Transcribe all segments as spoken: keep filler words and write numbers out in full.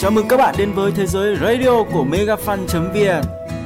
Chào mừng các bạn đến với thế giới radio của megafan chấm vn.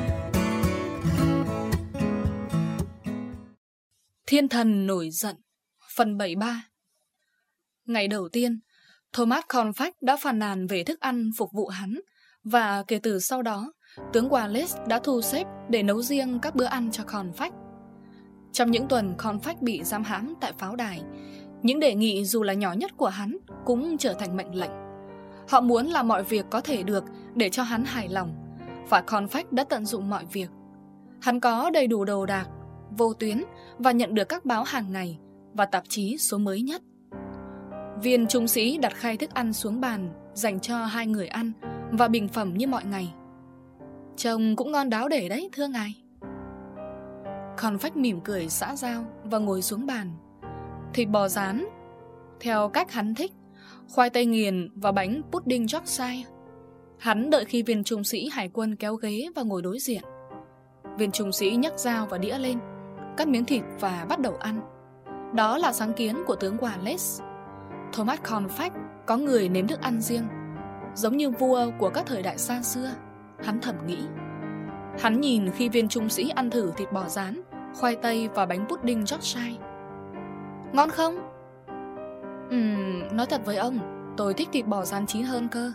Thiên thần nổi giận, phần bảy mươi ba. Ngày đầu tiên, Thomas Confax đã phàn nàn về thức ăn phục vụ hắn, và kể từ sau đó, tướng Wallace đã thu xếp để nấu riêng các bữa ăn cho Confax. Trong những tuần Confax bị giam hãm tại pháo đài, những đề nghị dù là nhỏ nhất của hắn cũng trở thành mệnh lệnh. Họ muốn làm mọi việc có thể được để cho hắn hài lòng, và Confax đã tận dụng mọi việc. Hắn có đầy đủ đồ đạc, vô tuyến và nhận được các báo hàng ngày và tạp chí số mới nhất. Viên trung sĩ đặt khay thức ăn xuống bàn dành cho hai người ăn và bình phẩm như mọi ngày. Trông cũng ngon đáo để đấy, thưa ngài. Confax mỉm cười xã giao và ngồi xuống bàn. Thịt bò rán theo cách hắn thích, khoai tây nghiền và bánh pudding Yorkshire. Hắn đợi khi viên trung sĩ hải quân kéo ghế và ngồi đối diện. Viên trung sĩ nhấc dao và đĩa lên, cắt miếng thịt và bắt đầu ăn. Đó là sáng kiến của tướng Wallace. Thomas Confax có người nếm thức ăn riêng, giống như vua của các thời đại xa xưa, hắn thầm nghĩ. Hắn nhìn khi viên trung sĩ ăn thử thịt bò rán, khoai tây và bánh pudding Yorkshire. Ngon không? Ừm, nói thật với ông, tôi thích thịt bò rán chín hơn cơ.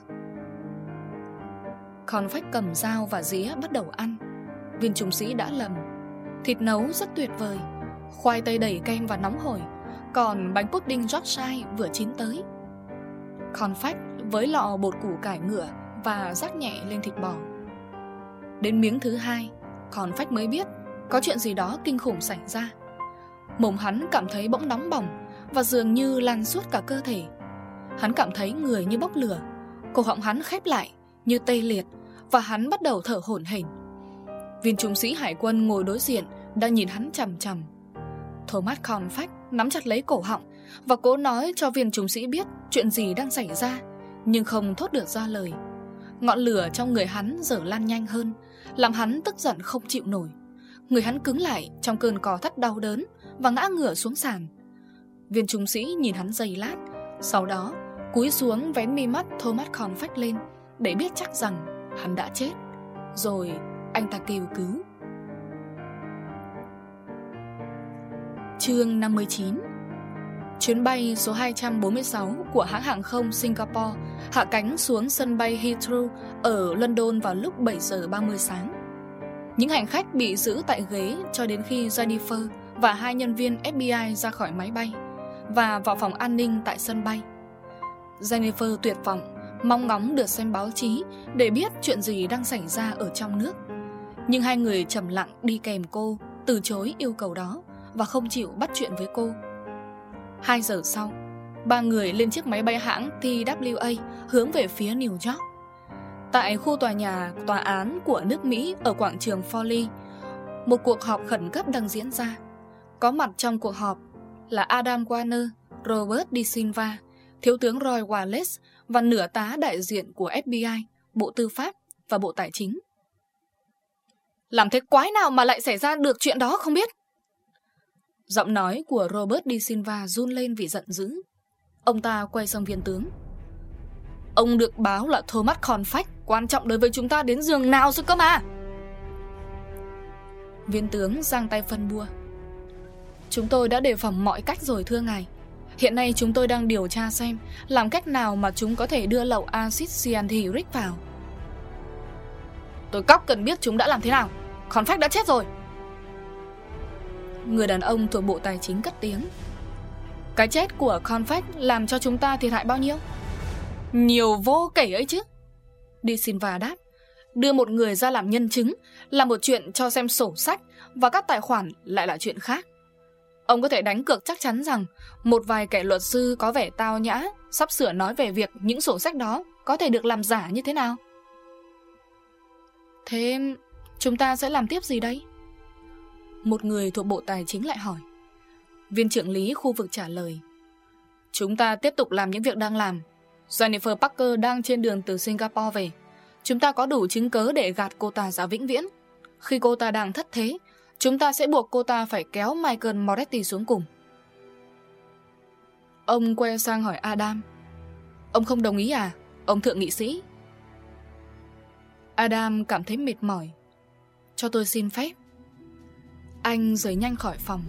Confax cầm dao và dĩa bắt đầu ăn. Viên trung sĩ đã lầm. Thịt nấu rất tuyệt vời, khoai tây đầy kem và nóng hổi, còn bánh pudding Yorkshire vừa chín tới. Confax với lọ bột củ cải ngựa và rắc nhẹ lên thịt bò. Đến miếng thứ hai, Confax mới biết có chuyện gì đó kinh khủng xảy ra. Mồm hắn cảm thấy bỗng nóng bỏng và dường như lan suốt cả cơ thể. Hắn cảm thấy người như bốc lửa, cổ họng hắn khép lại như tê liệt và hắn bắt đầu thở hổn hển. Viên trung sĩ hải quân ngồi đối diện đang nhìn hắn chằm chằm. Thomas Confax nắm chặt lấy cổ họng và cố nói cho viên trung sĩ biết chuyện gì đang xảy ra, nhưng không thốt được ra lời. Ngọn lửa trong người hắn dở lan nhanh hơn, làm hắn tức giận không chịu nổi. Người hắn cứng lại trong cơn cò thắt đau đớn và ngã ngửa xuống sàn. Viên trung sĩ nhìn hắn giây lát, sau đó cúi xuống vén mi mắt Thomas Confax lên để biết chắc rằng hắn đã chết. Rồi anh ta kêu cứu. Chương năm mươi chín. Chuyến bay số hai trăm bốn mươi sáu của hãng hàng không Singapore hạ cánh xuống sân bay Heathrow ở London vào lúc bảy giờ ba mươi sáng. Những hành khách bị giữ tại ghế cho đến khi Jennifer và hai nhân viên ép bê i ra khỏi máy bay và vào phòng an ninh tại sân bay. Jennifer tuyệt vọng, mong ngóng được xem báo chí để biết chuyện gì đang xảy ra ở trong nước. Nhưng hai người trầm lặng đi kèm cô từ chối yêu cầu đó và không chịu bắt chuyện với cô. Hai giờ sau, ba người lên chiếc máy bay hãng tê vê a hướng về phía New York. Tại khu tòa nhà tòa án của nước Mỹ ở quảng trường Foley, một cuộc họp khẩn cấp đang diễn ra. Có mặt trong cuộc họp là Adam Warner, Robert De Silva, thiếu tướng Roy Wallace và nửa tá đại diện của ép bê i, Bộ Tư pháp và Bộ Tài chính. Làm thế quái nào mà lại xảy ra được chuyện đó không biết? Giọng nói của Robert De Silva run lên vì giận dữ. Ông ta quay sang viên tướng. Ông được báo là Thomas Confax quan trọng đối với chúng ta đến giường nào rồi cơ mà? Viên tướng giang tay phân bua. Chúng tôi đã đề phòng mọi cách rồi thưa ngài. Hiện nay chúng tôi đang điều tra xem làm cách nào mà chúng có thể đưa lậu axit cyanhydric vào. Tôi cóc cần biết chúng đã làm thế nào. Confax đã chết rồi. Người đàn ông thuộc Bộ Tài chính cất tiếng. Cái chết của Confax làm cho chúng ta thiệt hại bao nhiêu? Nhiều vô kể ấy chứ. De Silva đáp. Đưa một người ra làm nhân chứng là một chuyện, cho xem sổ sách và các tài khoản lại là chuyện khác. Ông có thể đánh cược chắc chắn rằng một vài kẻ luật sư có vẻ tao nhã sắp sửa nói về việc những sổ sách đó có thể được làm giả như thế nào. Thế chúng ta sẽ làm tiếp gì đây? Một người thuộc Bộ Tài chính lại hỏi. Viên trưởng lý khu vực trả lời. Chúng ta tiếp tục làm những việc đang làm. Jennifer Parker đang trên đường từ Singapore về. Chúng ta có đủ chứng cớ để gạt cô ta ra vĩnh viễn. Khi cô ta đang thất thế, chúng ta sẽ buộc cô ta phải kéo Michael Moretti xuống cùng. Ông quay sang hỏi Adam. Ông không đồng ý à, ông thượng nghị sĩ? Adam cảm thấy mệt mỏi. Cho tôi xin phép. Anh rời nhanh khỏi phòng.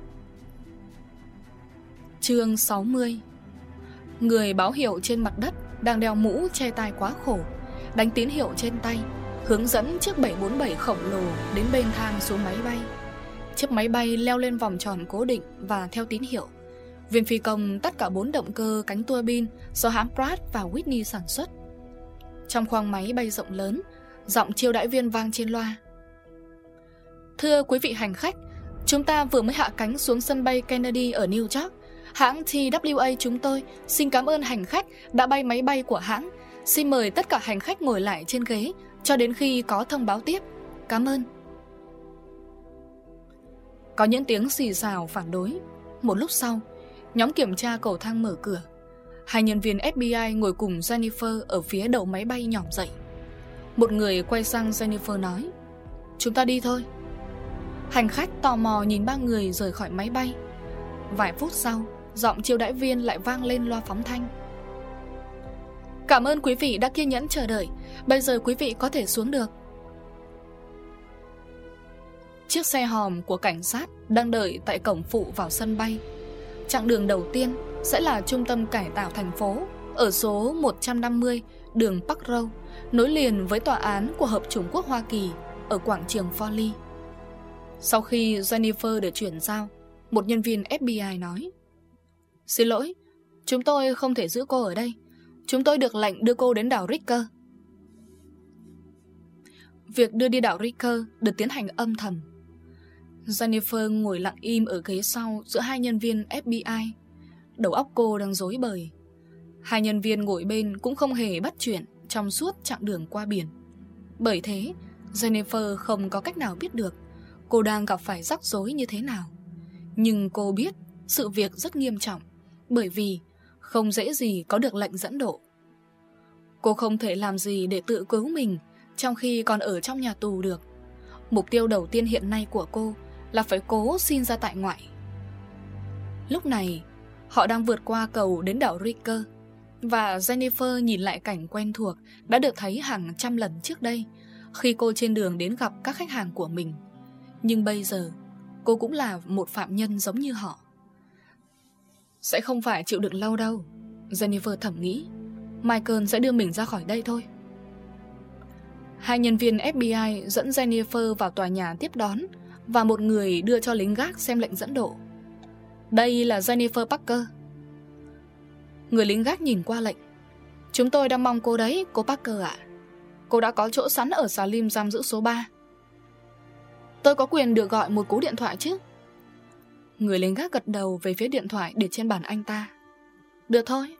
Chương sáu mươi. Người báo hiệu trên mặt đất đang đeo mũ che tai quá khổ, đánh tín hiệu trên tay, hướng dẫn chiếc bảy bốn bảy khổng lồ đến bên thang xuống máy bay. Chiếc máy bay leo lên vòng tròn cố định và theo tín hiệu. Viên phi công tắt cả bốn động cơ cánh tua bin do hãng Pratt và Whitney sản xuất. Trong khoang máy bay rộng lớn, giọng chiêu đãi viên vang trên loa. Thưa quý vị hành khách, chúng ta vừa mới hạ cánh xuống sân bay Kennedy ở New York. Hãng tê vê a chúng tôi xin cảm ơn hành khách đã bay máy bay của hãng. Xin mời tất cả hành khách ngồi lại trên ghế cho đến khi có thông báo tiếp. Cảm ơn. Có những tiếng xì xào phản đối. Một lúc sau, nhóm kiểm tra cầu thang mở cửa. Hai nhân viên ép bê i ngồi cùng Jennifer ở phía đầu máy bay nhỏm dậy. Một người quay sang Jennifer nói, chúng ta đi thôi. Hành khách tò mò nhìn ba người rời khỏi máy bay. Vài phút sau, giọng chiêu đãi viên lại vang lên loa phóng thanh. Cảm ơn quý vị đã kiên nhẫn chờ đợi. Bây giờ quý vị có thể xuống được. Chiếc xe hòm của cảnh sát đang đợi tại cổng phụ vào sân bay. Chặng đường đầu tiên sẽ là trung tâm cải tạo thành phố ở số một trăm năm mươi đường Park Row, nối liền với tòa án của Hợp chủng quốc Hoa Kỳ ở quảng trường Foley. Sau khi Jennifer được chuyển giao, một nhân viên ép bê i nói, xin lỗi, chúng tôi không thể giữ cô ở đây. Chúng tôi được lệnh đưa cô đến đảo Ricker. Việc đưa đi đảo Ricker được tiến hành âm thầm. Jennifer ngồi lặng im ở ghế sau giữa hai nhân viên ép bê i. Đầu óc cô đang rối bời. Hai nhân viên ngồi bên cũng không hề bắt chuyện trong suốt chặng đường qua biển. Bởi thế, Jennifer không có cách nào biết được cô đang gặp phải rắc rối như thế nào. Nhưng cô biết sự việc rất nghiêm trọng, bởi vì không dễ gì có được lệnh dẫn độ. Cô không thể làm gì để tự cứu mình trong khi còn ở trong nhà tù được. Mục tiêu đầu tiên hiện nay của cô là phải cố xin ra tại ngoại. Lúc này, họ đang vượt qua cầu đến đảo Ricker, và Jennifer nhìn lại cảnh quen thuộc đã được thấy hàng trăm lần trước đây khi cô trên đường đến gặp các khách hàng của mình. Nhưng bây giờ, cô cũng là một phạm nhân giống như họ. Sẽ không phải chịu đựng lâu đâu, Jennifer thầm nghĩ. Michael sẽ đưa mình ra khỏi đây thôi. Hai nhân viên ép bê i dẫn Jennifer vào tòa nhà tiếp đón, và một người đưa cho lính gác xem lệnh dẫn độ. Đây là Jennifer Parker. Người lính gác nhìn qua lệnh. Chúng tôi đang mong cô đấy, cô Parker ạ. Cô đã có chỗ sẵn ở xà lim giam giữ số ba. Tôi có quyền được gọi một cú điện thoại chứ? Người lính gác gật đầu về phía điện thoại để trên bàn anh ta. Được thôi.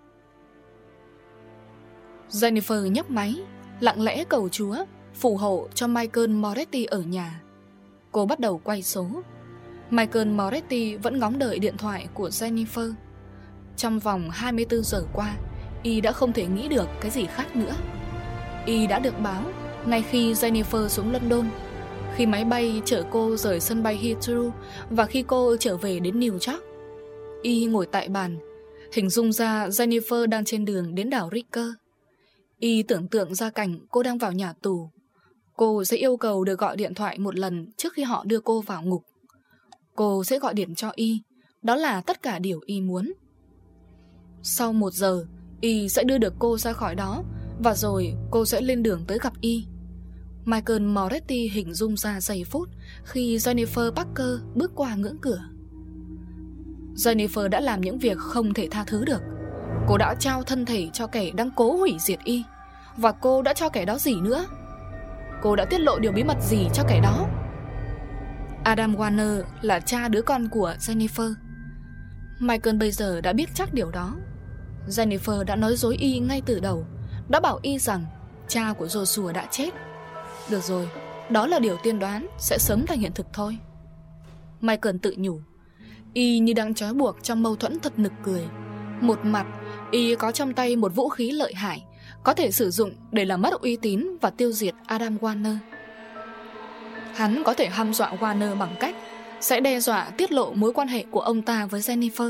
Jennifer nhấc máy, lặng lẽ cầu Chúa phù hộ cho Michael Moretti ở nhà. Cô bắt đầu quay số. Michael Moretti vẫn ngóng đợi điện thoại của Jennifer. Trong vòng hai mươi bốn giờ qua, y đã không thể nghĩ được cái gì khác nữa. Y đã được báo ngay khi Jennifer xuống London, khi máy bay chở cô rời sân bay Heathrow, và khi cô trở về đến New York. Y ngồi tại bàn, hình dung ra Jennifer đang trên đường đến đảo Ricker. Y tưởng tượng ra cảnh cô đang vào nhà tù. Cô sẽ yêu cầu được gọi điện thoại một lần trước khi họ đưa cô vào ngục. Cô sẽ gọi điện cho Y. Đó là tất cả điều Y muốn. Sau một giờ, Y sẽ đưa được cô ra khỏi đó, và rồi cô sẽ lên đường tới gặp Y. Michael Moretti hình dung ra giây phút khi Jennifer Parker bước qua ngưỡng cửa. Jennifer đã làm những việc không thể tha thứ được. Cô đã trao thân thể cho kẻ đang cố hủy diệt Y. Và cô đã cho kẻ đó gì nữa? Cô đã tiết lộ điều bí mật gì cho kẻ đó? Adam Warner là cha đứa con của Jennifer. Michael bây giờ đã biết chắc điều đó. Jennifer đã nói dối Y ngay từ đầu, đã bảo Y rằng cha của Joshua đã chết. Được rồi, đó là điều tiên đoán sẽ sớm thành hiện thực thôi. Michael tự nhủ. Y như đang trói buộc trong mâu thuẫn thật nực cười. Một mặt, Y có trong tay một vũ khí lợi hại, có thể sử dụng để làm mất uy tín và tiêu diệt Adam Warner. Hắn có thể hăm dọa Warner bằng cách sẽ đe dọa tiết lộ mối quan hệ của ông ta với Jennifer.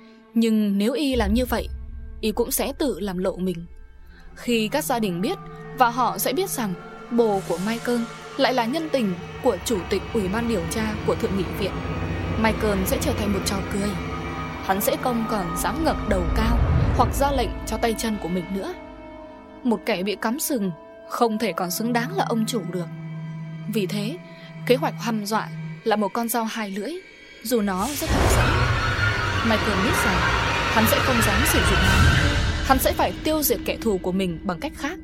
Nhưng nếu Y làm như vậy, Y cũng sẽ tự làm lộ mình. Khi các gia đình biết và họ sẽ biết rằng bồ của Michael lại là nhân tình của chủ tịch ủy ban điều tra của Thượng nghị viện. Michael sẽ trở thành một trò cười. Hắn sẽ không còn dám ngẩng đầu cao hoặc ra lệnh cho tay chân của mình nữa. Một kẻ bị cắm sừng không thể còn xứng đáng là ông chủ được. Vì thế, kế hoạch hăm dọa là một con dao hai lưỡi, dù nó rất hấp dẫn. Michael biết rằng hắn sẽ không dám sử dụng nó. Hắn sẽ phải tiêu diệt kẻ thù của mình bằng cách khác.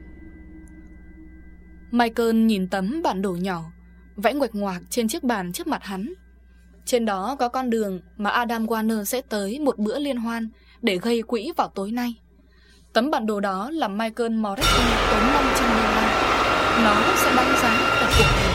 Michael nhìn tấm bản đồ nhỏ vẽ nguệch ngoạc trên chiếc bàn trước mặt hắn. Trên đó có con đường mà Adam Warner sẽ tới một bữa liên hoan để gây quỹ vào tối nay. Tấm bản đồ đó là Michael Moretton tốn năm trăm đô la. Nó sẽ đáng giá cả cuộc đời.